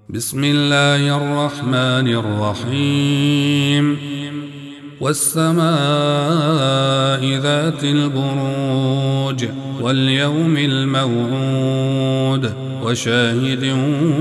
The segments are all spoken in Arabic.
بسم الله الرحمن الرحيم والسماء ذات البروج واليوم الموعود وشاهد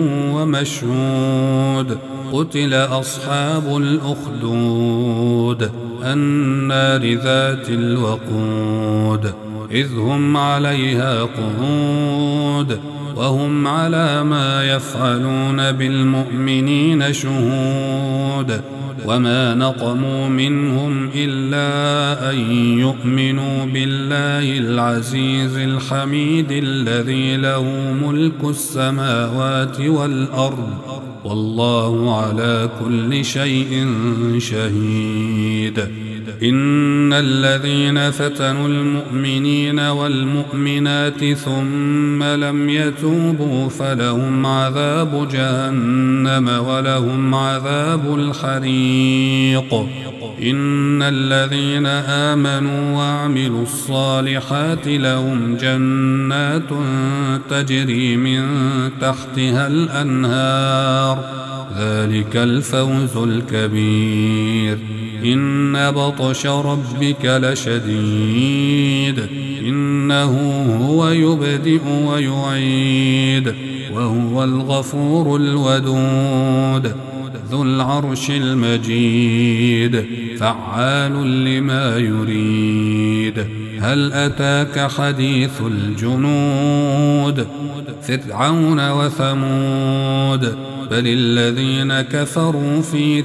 ومشهود قتل أصحاب الأخدود النار ذات الوقود إذ هم عليها قعود وهم على ما يفعلون بالمؤمنين شهود وما نقموا منهم إلا أن يؤمنوا بالله العزيز الحميد الذي له ملك السماوات والأرض والله على كل شيء شهيد. إن الذين فتنوا المؤمنين والمؤمنات ثم لم يتوبوا فلهم عذاب جهنم ولهم عذاب الحريق. إن الذين آمنوا وعملوا الصالحات لهم جنات تجري من تحتها الأنهار ذلك الفوز الكبير. إن بطش ربك لشديد إنه هو يبدئ ويعيد وهو الغفور الودود ذو العرش المجيد فعال لما يريد. هل أتاك حديث الجنود فرعون وثمود بل الذين كفروا في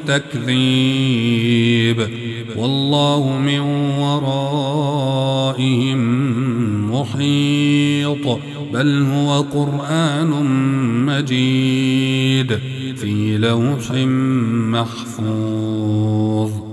تكذيب والله من ورائهم محيط بل هو قرآن مجيد في لوح محفوظ.